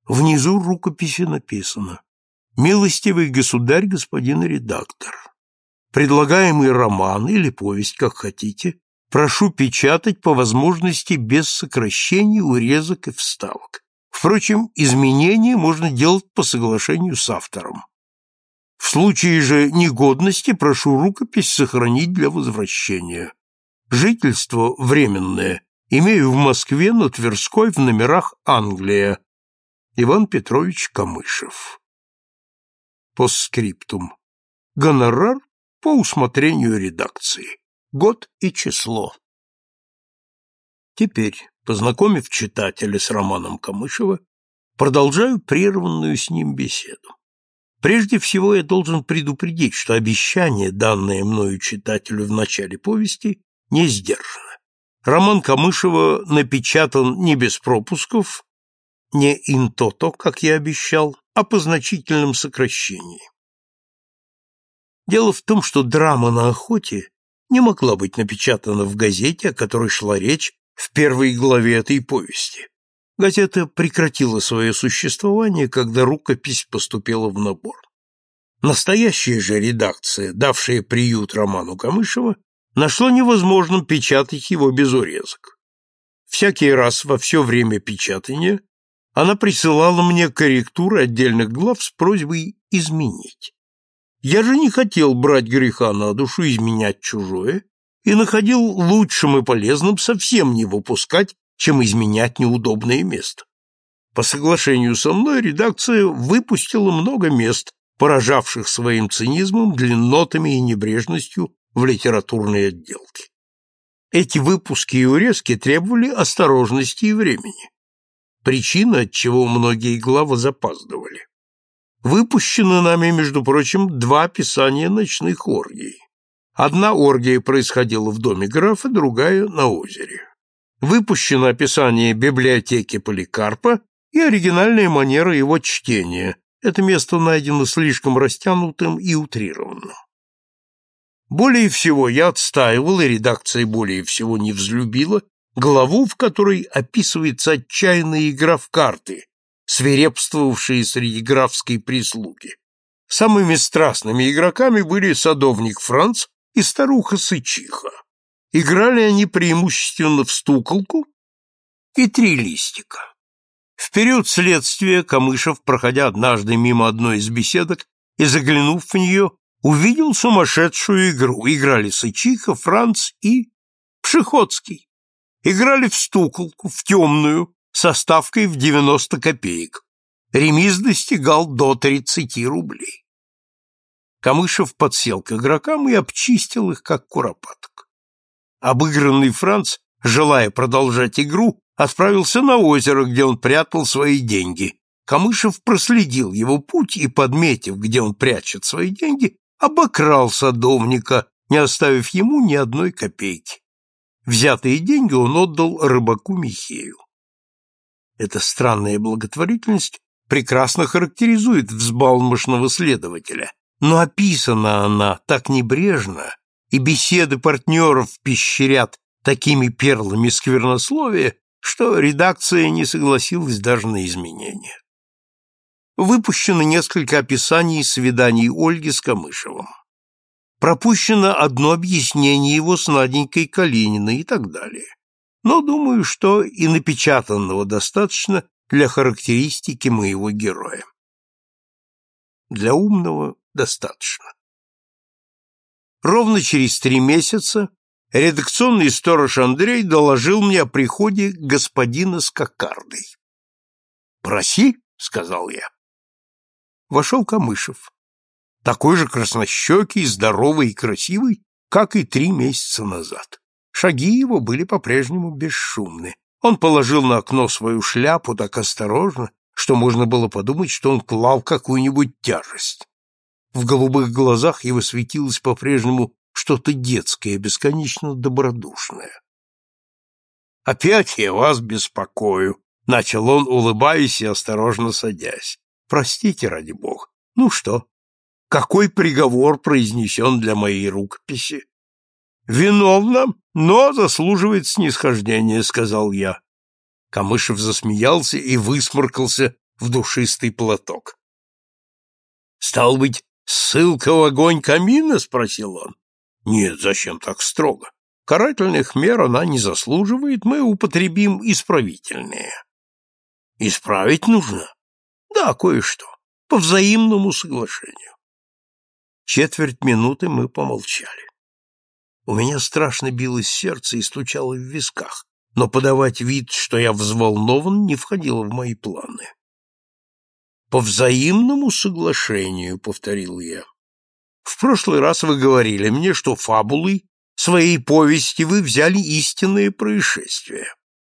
Внизу рукописи написано: «Милостивый государь, господин редактор, предлагаемый роман или повесть, как хотите, прошу печатать по возможности без сокращений, урезок и вставок. Впрочем, изменения можно делать по соглашению с автором. В случае же негодности прошу рукопись сохранить для возвращения. Жительство временное. Имею в Москве, на Тверской, в номерах Англия. Иван Петрович Камышев». Постскриптум. Гонорар по усмотрению редакции. Год и число. Теперь, познакомив читателя с романом Камышева, продолжаю прерванную с ним беседу. Прежде всего я должен предупредить, что обещание, данное мною читателю в начале повести, не сдержано. Роман Камышева напечатан не без пропусков, не in toto, как я обещал, а по значительном сокращении. Дело в том, что драма на охоте не могла быть напечатана в газете, о которой шла речь в первой главе этой повести. Газета прекратила свое существование, когда рукопись поступила в набор. Настоящая же редакция, давшая приют роману Камышева, нашла невозможным печатать его без урезок. Всякий раз во все время печатания она присылала мне корректуры отдельных глав с просьбой изменить. Я же не хотел брать греха на душу, изменять чужое, и находил лучшим и полезным совсем не выпускать, чем изменять неудобное место. По соглашению со мной редакция выпустила много мест, поражавших своим цинизмом, длиннотами и небрежностью в литературной отделке. Эти выпуски и урезки требовали осторожности и времени. Причина, отчего многие главы запаздывали. Выпущено нами, между прочим, 2 описания ночных оргий. Одна оргия происходила в доме графа, другая — на озере. Выпущено описание библиотеки Поликарпа и оригинальная манера его чтения. Это место найдено слишком растянутым и утрированным. Более всего я отстаивал, и редакция более всего не взлюбила, главу, в которой описывается отчаянная игра в карты, свирепствовавшие среди графской прислуги. Самыми страстными игроками были садовник Франц и старуха Сычиха. Играли они преимущественно в стуколку и 3 листика. В период следствия Камышев, проходя однажды мимо одной из беседок и заглянув в нее, увидел сумасшедшую игру. Играли Сычиха, Франц и Пшеходский. Играли в стуколку, в темную, со ставкой в 90 копеек. Ремиз достигал до 30 рублей. Камышев подсел к игрокам и обчистил их, как куропаток. Обыгранный Франц, желая продолжать игру, отправился на озеро, где он прятал свои деньги. Камышев проследил его путь и, подметив, где он прячет свои деньги, обокрал садовника, не оставив ему ни одной копейки. Взятые деньги он отдал рыбаку Михею. Эта странная благотворительность прекрасно характеризует взбалмошного следователя, но описана она так небрежно, и беседы партнеров пещерят такими перлами сквернословия, что редакция не согласилась даже на изменения. Выпущено несколько описаний свиданий Ольги с Камышевым. Пропущено одно объяснение его с Наденькой Калининой и так далее. Но думаю, что и напечатанного достаточно для характеристики моего героя. Для умного достаточно. Ровно через 3 месяца редакционный сторож Андрей доложил мне о приходе господина с кокардой. «Проси», — сказал я. Вошел Камышев, такой же краснощекий, здоровый и красивый, как и 3 месяца назад. Шаги его были по-прежнему бесшумны. Он положил на окно свою шляпу так осторожно, что можно было подумать, что он клал какую-нибудь тяжесть. В голубых глазах его светилось по-прежнему что-то детское, бесконечно добродушное. «Опять я вас беспокою», — начал он, улыбаясь и осторожно садясь. «Простите, ради бога. Ну что, какой приговор произнесен для моей рукописи?» «Виновна, но заслуживает снисхождения», — сказал я. Камышев засмеялся и высморкался в душистый платок. «Стал быть, ссылка в огонь камина?» — спросил он. «Нет, зачем так строго? Карательных мер она не заслуживает, мы употребим исправительные». «Исправить нужно?» «Да, кое-что, по взаимному соглашению». Четверть минуты мы помолчали. У меня страшно билось сердце и стучало в висках, но подавать вид, что я взволнован, не входило в мои планы. «По взаимному соглашению», — повторил я. «В прошлый раз вы говорили мне, что фабулой своей повести вы взяли истинные происшествия».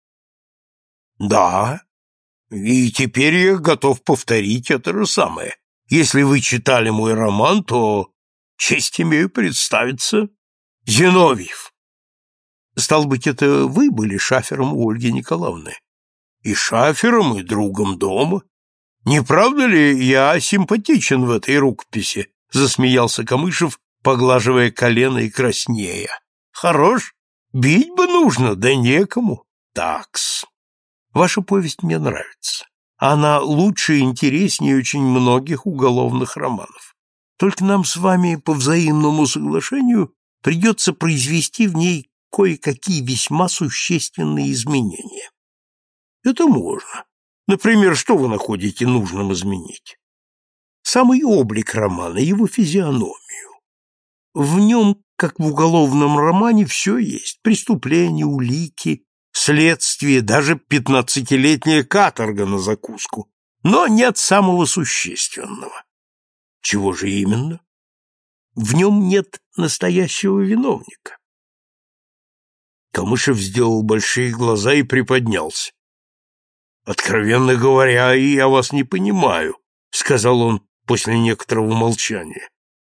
«Да, и теперь я готов повторить это же самое. Если вы читали мой роман, то честь имею представиться Зиновьев». «Стало быть, это вы были шафером у Ольги Николаевны?» «И шафером, и другом дома. Не правда ли я симпатичен в этой рукописи?» — засмеялся Камышев, поглаживая колено и краснея. «Хорош? Бить бы нужно, да некому. Такс. Ваша повесть мне нравится. Она лучше и интереснее очень многих уголовных романов. Только нам с вами по взаимному соглашению придется произвести в ней кое-какие весьма существенные изменения». «Это можно. Например, что вы находите нужным изменить?» «Самый облик романа, его физиономию. В нем, как в уголовном романе, все есть: преступления, улики, следствие, даже 15-летняя каторга на закуску. Но нет самого существенного». «Чего же именно?» «В нем нет настоящего виновника». Камышев сделал большие глаза и приподнялся. «Откровенно говоря, я вас не понимаю», — сказал он после некоторого молчания.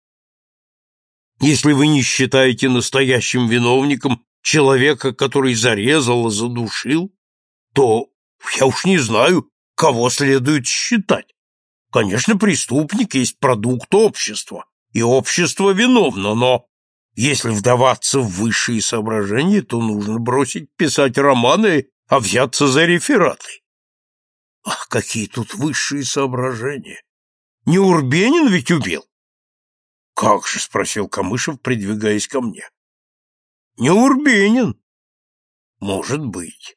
«Если вы не считаете настоящим виновником человека, который зарезал и задушил, то я уж не знаю, кого следует считать. Конечно, преступник есть продукт общества, и общество виновно, но если вдаваться в высшие соображения, то нужно бросить писать романы, а взяться за рефераты». «Ах, какие тут высшие соображения! Не Урбенин ведь убил?» «Как же?» — спросил Камышев, придвигаясь ко мне. «Не Урбенин?» «Может быть.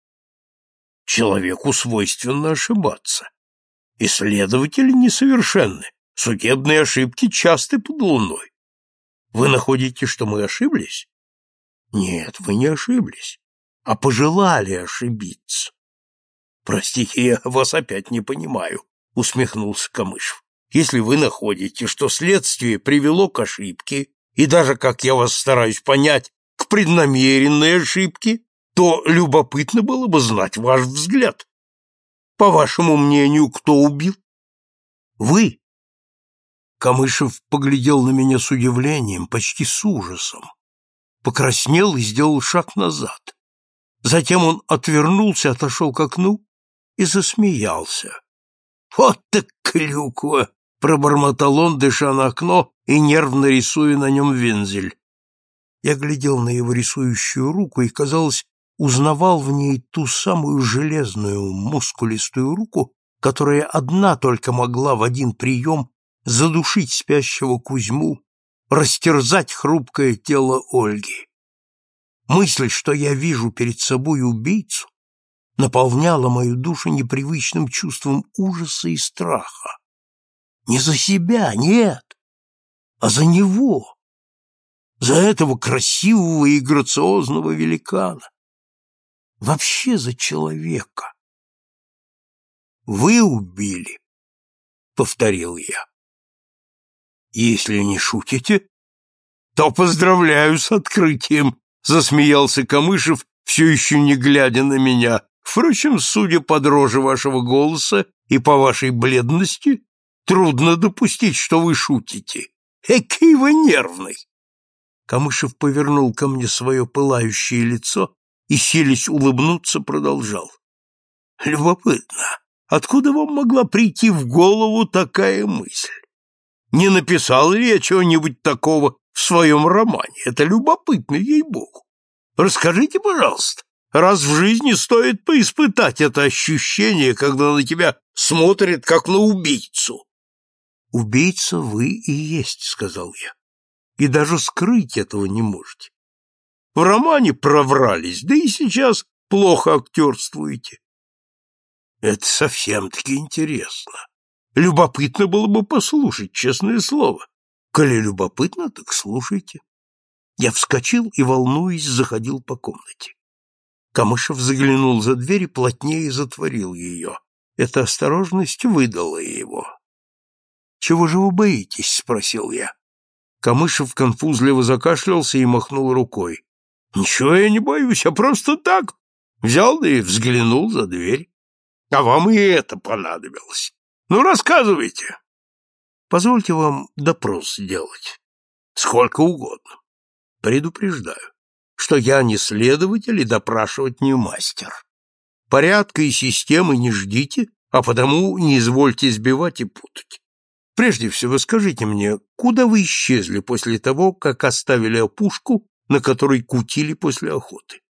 Человеку свойственно ошибаться. Исследователи несовершенны, судебные ошибки часты под луной. Вы находите, что мы ошиблись?» «Нет, вы не ошиблись, а пожелали ошибиться». «Простите, я вас опять не понимаю», — усмехнулся Камышев. «Если вы находите, что следствие привело к ошибке, и даже, как я вас стараюсь понять, к преднамеренной ошибке, то любопытно было бы знать ваш взгляд. По вашему мнению, кто убил?» «Вы?» Камышев поглядел на меня с удивлением, почти с ужасом, покраснел и сделал шаг назад. Затем он отвернулся, отошел к окну и засмеялся. «Вот так клюква!» — пробормотал он, дыша на окно и нервно рисуя на нем вензель. Я глядел на его рисующую руку и, казалось, узнавал в ней ту самую железную, мускулистую руку, которая одна только могла в один прием задушить спящего Кузьму, растерзать хрупкое тело Ольги. Мысль, что я вижу перед собой убийцу, наполняла мою душу непривычным чувством ужаса и страха. Не за себя, нет, а за него, за этого красивого и грациозного великана, вообще за человека. «Вы убили», — повторил я. «Если не шутите, то поздравляю с открытием», — засмеялся Камышев, все еще не глядя на меня. «Впрочем, судя по дрожи вашего голоса и по вашей бледности, трудно допустить, что вы шутите. Экий вы нервный!» Камышев повернул ко мне свое пылающее лицо и, силясь улыбнуться, продолжал. «Любопытно, откуда вам могла прийти в голову такая мысль? Не написал ли я чего-нибудь такого в своем романе? Это любопытно, ей-богу. Расскажите, пожалуйста, Раз в жизни стоит поиспытать это ощущение, когда на тебя смотрят, как на убийцу. «Убийца вы и есть», — сказал я, — «и даже скрыть этого не можете. В романе проврались, да и сейчас плохо актерствуете». «Это совсем-таки интересно. Любопытно было бы послушать, честное слово. Коли любопытно, так слушайте». Я вскочил и, волнуясь, заходил по комнате. Камышев заглянул за дверь и плотнее затворил ее. Эта осторожность выдала его. «Чего же вы боитесь?» — спросил я. Камышев конфузливо закашлялся и махнул рукой. «Ничего я не боюсь, а просто так. Взял да и взглянул за дверь. А вам и это понадобилось. Ну, рассказывайте». «Позвольте вам допрос сделать. Сколько угодно. Предупреждаю, что я не следователь и допрашивать не мастер. Порядка и системы не ждите, а потому не извольте избивать и путать. Прежде всего скажите мне, куда вы исчезли после того, как оставили опушку, на которой кутили после охоты?»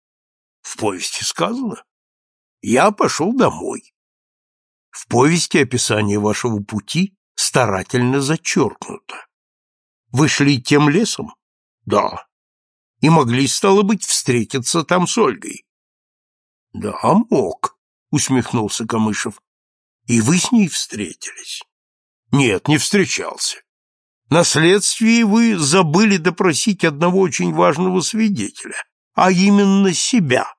«В повести сказано. Я пошел домой». «В повести описание вашего пути старательно зачеркнуто. Вы шли тем лесом?» «Да». «И могли, стало быть, встретиться там с Ольгой?» «Да, мог», — усмехнулся Камышев. «И вы с ней встретились?» «Нет, не встречался. На следствии вы забыли допросить одного очень важного свидетеля, а именно себя.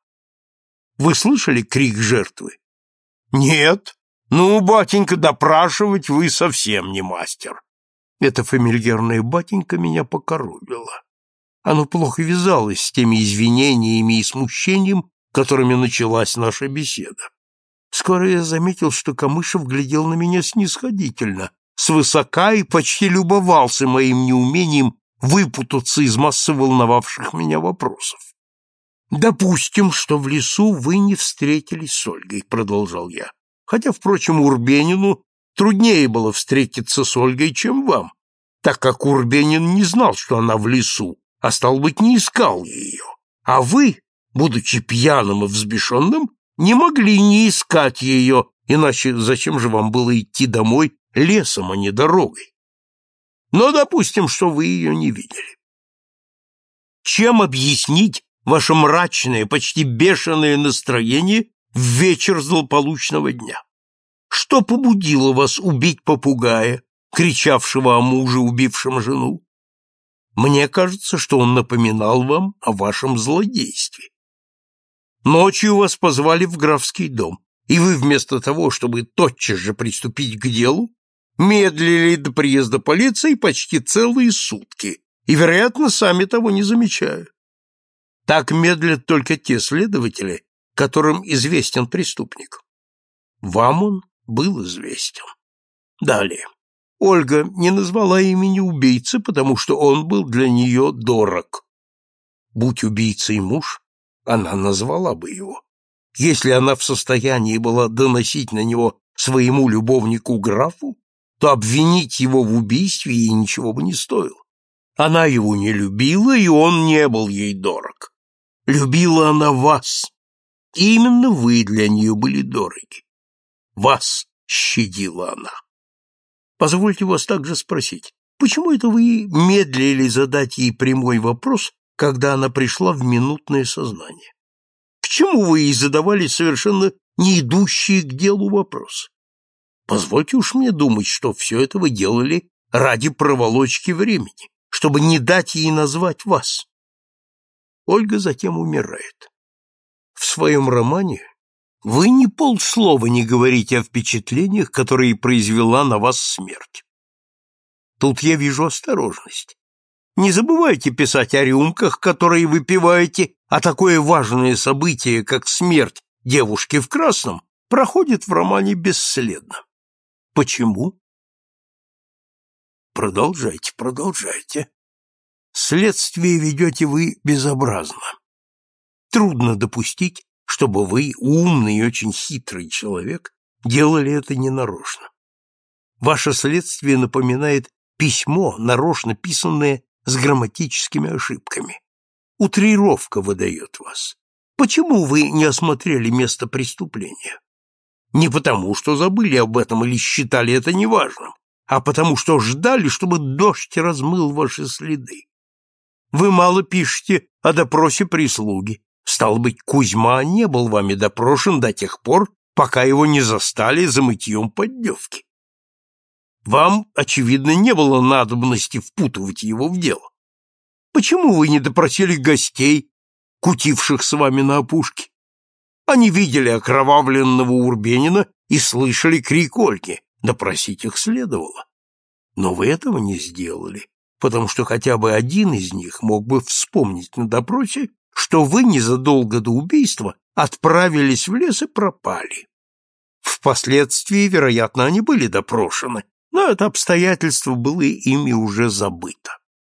Вы слышали крик жертвы?» «Нет. Ну, батенька, допрашивать вы совсем не мастер». Это фамильярное «батенька» меня покоробило. Оно плохо вязалось с теми извинениями и смущением, которыми началась наша беседа. Скоро я заметил, что Камышев глядел на меня снисходительно, свысока, и почти любовался моим неумением выпутаться из массы волновавших меня вопросов. «Допустим, что в лесу вы не встретились с Ольгой», — продолжал я, хотя, впрочем, Урбенину труднее было встретиться с Ольгой, чем вам, так как Урбенин не знал, что она в лесу, а, стало быть, не искал ее. А вы, будучи пьяным и взбешенным, не могли не искать ее, иначе зачем же вам было идти домой лесом, а не дорогой? Но допустим, что вы ее не видели. Чем объяснить ваше мрачное, почти бешеное настроение в вечер злополучного дня? Что побудило вас убить попугая, кричавшего о муже, убившем жену? Мне кажется, что он напоминал вам о вашем злодействе. Ночью вас позвали в графский дом, и вы вместо того, чтобы тотчас же приступить к делу, медлили до приезда полиции почти целые сутки, и, вероятно, сами того не замечая. Так медлят только те следователи, которым известен преступник. Вам он был известен. Далее. Ольга не назвала имени убийцы, потому что он был для нее дорог. Будь убийцей муж, она назвала бы его. Если она в состоянии была доносить на него своему любовнику-графу, то обвинить его в убийстве ей ничего бы не стоило. Она его не любила, и он не был ей дорог. Любила она вас, и именно вы для нее были дороги. Вас щадила она. Позвольте вас также спросить, почему это вы медлили задать ей прямой вопрос, когда она пришла в минутное сознание? К чему вы ей задавали совершенно не идущие к делу вопросы? Позвольте уж мне думать, что все это вы делали ради проволочки времени, чтобы не дать ей назвать вас. Ольга затем умирает. В своем романе вы ни полслова не говорите о впечатлениях, которые произвела на вас смерть. Тут я вижу осторожность. Не забывайте писать о рюмках, которые вы пиваете, а такое важное событие, как смерть девушки в красном, проходит в романе бесследно. Почему? Продолжайте, продолжайте. Следствие ведете вы безобразно. Трудно допустить, чтобы вы, умный и очень хитрый человек, делали это ненарочно. Ваше следствие напоминает письмо, нарочно писанное с грамматическими ошибками. Утрировка выдает вас. Почему вы не осмотрели место преступления? Не потому, что забыли об этом или считали это неважным, а потому, что ждали, чтобы дождь размыл ваши следы. Вы мало пишете о допросе прислуги. Стало быть, Кузьма не был вами допрошен до тех пор, пока его не застали за мытьем поддевки. Вам, очевидно, не было надобности впутывать его в дело. Почему вы не допросили гостей, кутивших с вами на опушке? Они видели окровавленного Урбенина и слышали крик Ольги. Допросить их следовало. Но вы этого не сделали, потому что хотя бы один из них мог бы вспомнить на допросе, что вы незадолго до убийства отправились в лес и пропали. Впоследствии, вероятно, они были допрошены, но это обстоятельство было ими уже забыто.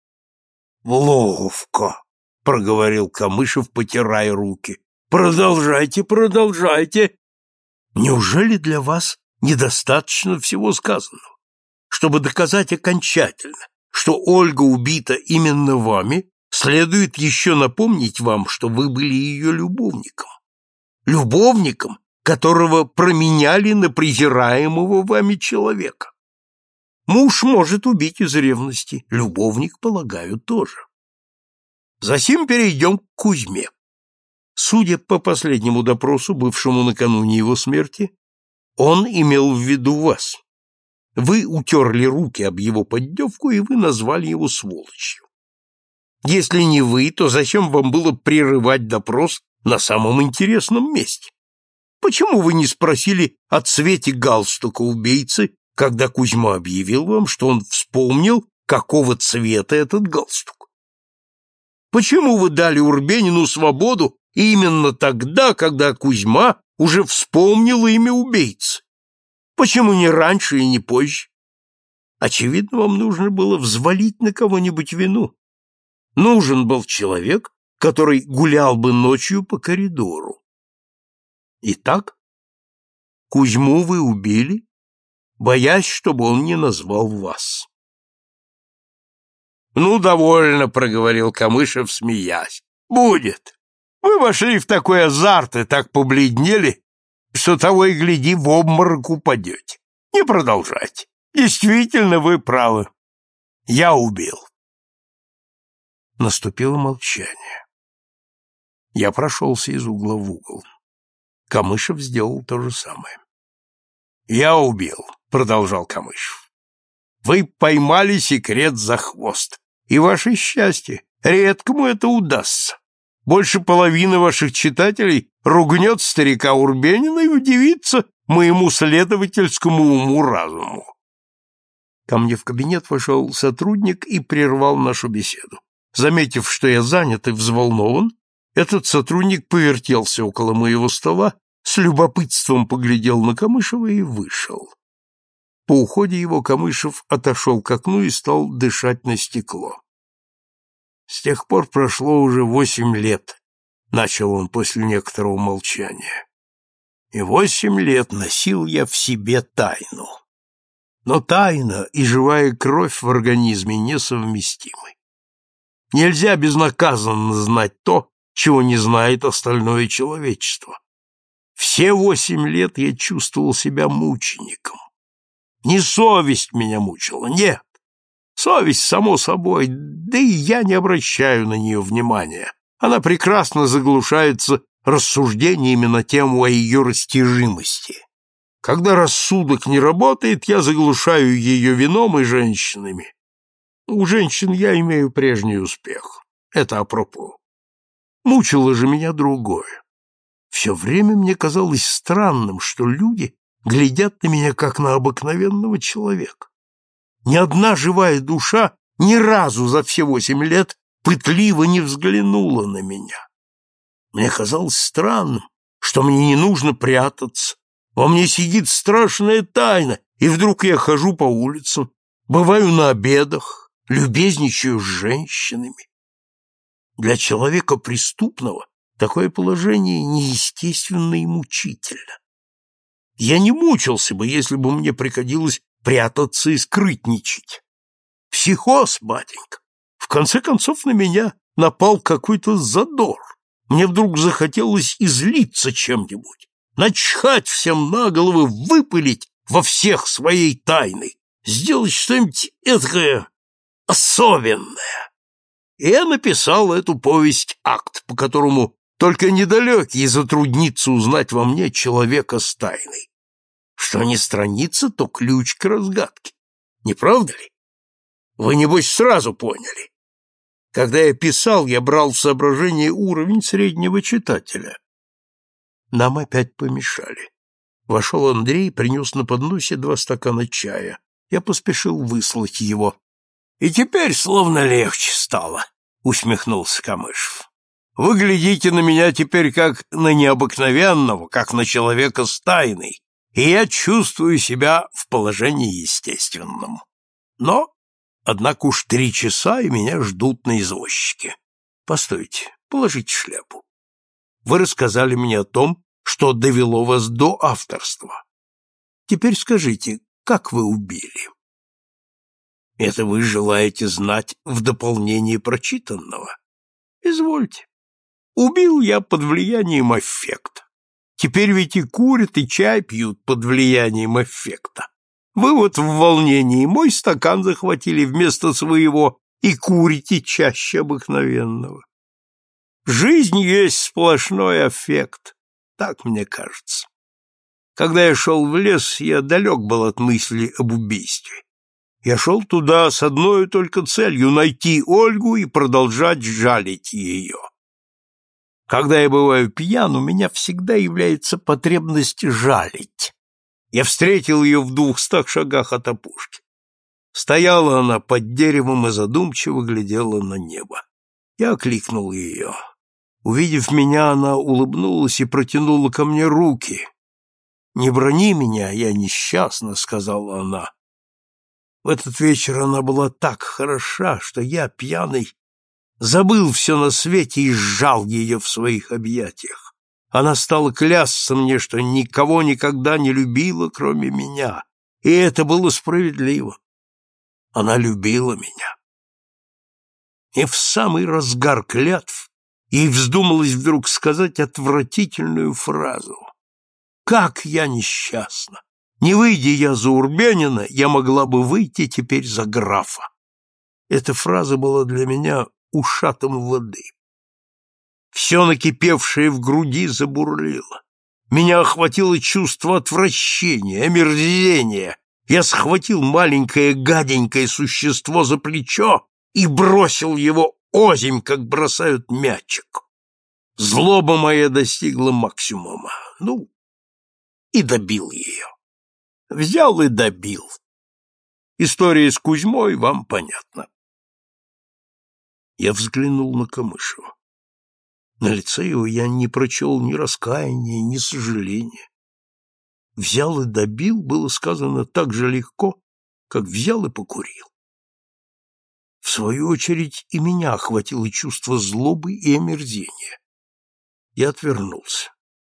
«Ловко», — проговорил Камышев, потирая руки. «Продолжайте, продолжайте». «Неужели для вас недостаточно всего сказанного? Чтобы доказать окончательно, что Ольга убита именно вами, следует еще напомнить вам, что вы были ее любовником. Любовником, которого променяли на презираемого вами человека. Муж может убить из ревности, любовник, полагаю, тоже. Засим перейдем к Кузьме. Судя по последнему допросу, бывшему накануне его смерти, он имел в виду вас. Вы утерли руки об его поддевку, и вы назвали его сволочью. Если не вы, то зачем вам было прерывать допрос на самом интересном месте? Почему вы не спросили о цвете галстука убийцы, когда Кузьма объявил вам, что он вспомнил, какого цвета этот галстук? Почему вы дали Урбенину свободу именно тогда, когда Кузьма уже вспомнил имя убийцы? Почему не раньше и не позже? Очевидно, вам нужно было взвалить на кого-нибудь вину. Нужен был человек, который гулял бы ночью по коридору. Итак, Кузьму вы убили, боясь, чтобы он не назвал вас. «Ну, довольно», — проговорил Камышев, смеясь. «Будет. Вы вошли в такой азарт и так побледнели, что того и гляди, в обморок упадете. Не продолжайте. Действительно, вы правы. Я убил». Наступило молчание. Я прошелся из угла в угол. Камышев сделал то же самое. «Я убил», — продолжал Камышев. «Вы поймали секрет за хвост, и ваше счастье, редкому это удастся. Больше половины ваших читателей ругнет старика Урбенина и удивится моему следовательскому уму-разуму». Ко мне в кабинет вошел сотрудник и прервал нашу беседу. Заметив, что я занят и взволнован, этот сотрудник повертелся около моего стола, с любопытством поглядел на Камышева и вышел. По уходе его Камышев отошел к окну и стал дышать на стекло. «С тех пор прошло уже 8 лет», — начал он после некоторого молчания. «И 8 лет носил я в себе тайну. Но тайна и живая кровь в организме несовместимы. Нельзя безнаказанно знать то, чего не знает остальное человечество. Все 8 лет я чувствовал себя мучеником. Не совесть меня мучила, нет. Совесть, само собой, да и я не обращаю на нее внимания. Она прекрасно заглушается рассуждениями на тему о ее растяжимости. Когда рассудок не работает, я заглушаю ее вином и женщинами. У женщин я имею прежний успех. Это апропо. Мучило же меня другое. Все время мне казалось странным, что люди глядят на меня как на обыкновенного человека. Ни одна живая душа ни разу за все 8 лет пытливо не взглянула на меня. Мне казалось странным, что мне не нужно прятаться. Во мне сидит страшная тайна, и вдруг я хожу по улицам, бываю на обедах, любезничаю с женщинами. Для человека преступного такое положение неестественно и мучительно. Я не мучился бы, если бы мне приходилось прятаться и скрытничать. Психоз, батенька. В конце концов на меня напал какой-то задор. Мне вдруг захотелось излиться чем-нибудь, начхать всем на головы, выпылить во всех своей тайны, сделать что-нибудь эдакое особенное. И я написал эту повесть-акт, по которому только недалекий затруднится узнать во мне человека с тайной. Что не страница, то ключ к разгадке. Не правда ли? Вы, небось, сразу поняли. Когда я писал, я брал в соображение уровень среднего читателя. Нам опять помешали. Вошел Андрей и принес на подносе 2 стакана чая. Я поспешил выслать его. — И теперь словно легче стало, — усмехнулся Камышев. — Вы глядите на меня теперь как на необыкновенного, как на человека с тайной, и я чувствую себя в положении естественном. Но, однако уж 3 часа, и меня ждут на извозчике. Постойте, положите шляпу. Вы рассказали мне о том, что довело вас до авторства. Теперь скажите, как вы убили? Это вы желаете знать в дополнение прочитанного? Извольте. Убил я под влиянием аффекта. Теперь ведь и курят, и чай пьют под влиянием аффекта. Вы вот в волнении мой стакан захватили вместо своего и курите чаще обыкновенного. Жизнь есть сплошной аффект, так мне кажется. Когда я шел в лес, я далек был от мысли об убийстве. Я шел туда с одной только целью — найти Ольгу и продолжать жалить ее. Когда я бываю пьян, у меня всегда является потребность жалить. Я встретил ее в 200 шагах от опушки. Стояла она под деревом и задумчиво глядела на небо. Я окликнул ее. Увидев меня, она улыбнулась и протянула ко мне руки. «Не брони меня, я несчастна», — сказала она. В этот вечер она была так хороша, что я, пьяный, забыл все на свете и сжал ее в своих объятиях. Она стала клясться мне, что никого никогда не любила, кроме меня, и это было справедливо. Она любила меня. И в самый разгар клятв ей вздумалось вдруг сказать отвратительную фразу. «Как я несчастна! Не выйдя я за Урбенина, я могла бы выйти теперь за графа». Эта фраза была для меня ушатом воды. Все накипевшее в груди забурлило. Меня охватило чувство отвращения, омерзения. Я схватил маленькое гаденькое существо за плечо и бросил его озимь, как бросают мячик. Злоба моя достигла максимума. И добил ее. Взял и добил. История с Кузьмой вам понятна. Я взглянул на Камышева. На лице его я не прочел ни раскаяния, ни сожаления. Взял и добил было сказано так же легко, как взял и покурил. В свою очередь и меня охватило чувство злобы и омерзения. Я отвернулся.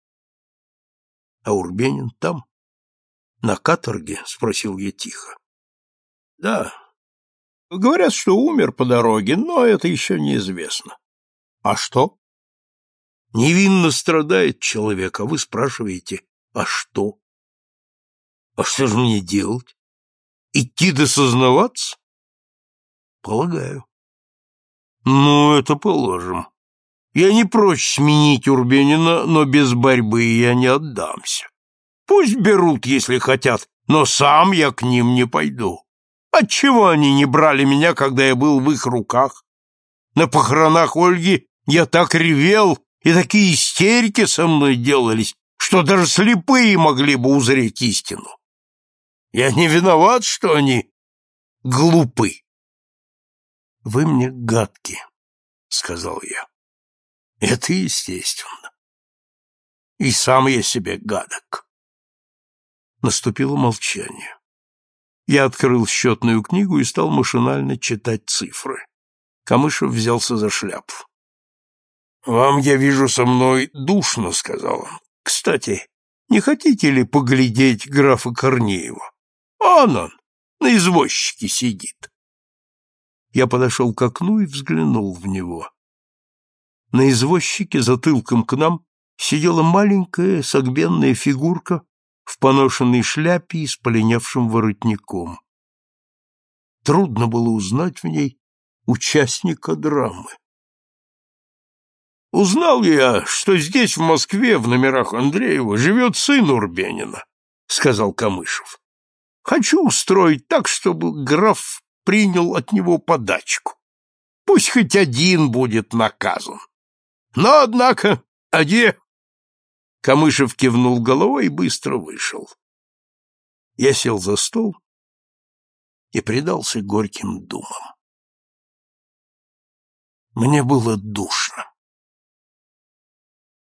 — А Урбенин там? На каторге? — спросил я тихо. — Да. Говорят, что умер по дороге, но это еще неизвестно. — А что? — Невинно страдает человек, а вы спрашиваете, а что? — А что же мне делать? Идти досознаваться? — Полагаю. — Ну, это положим. Я не прочь сменить Урбенина, но без борьбы я не отдамся. Пусть берут, если хотят, но сам я к ним не пойду. Отчего они не брали меня, когда я был в их руках? На похоронах Ольги я так ревел, и такие истерики со мной делались, что даже слепые могли бы узреть истину. Я не виноват, что они глупы. — Вы мне гадки, — сказал я. — Это естественно. И сам я себе гадок. Наступило молчание. Я открыл счетную книгу и стал машинально читать цифры. Камышев взялся за шляпу. — Вам, я вижу, со мной душно, — сказал он. — Кстати, не хотите ли поглядеть графа Корнеева? Он, на извозчике сидит. Я подошел к окну и взглянул в него. На извозчике затылком к нам сидела маленькая согбенная фигурка в поношенной шляпе и с полинявшим воротником. Трудно было узнать в ней участника драмы. «Узнал я, что здесь, в Москве, в номерах Андреева, живет сын Урбенина», — сказал Камышев. «Хочу устроить так, чтобы граф принял от него подачку. Пусть хоть один будет наказан. Но, однако, аде!» Камышев кивнул головой и быстро вышел. Я сел за стол и предался горьким думам. Мне было душно.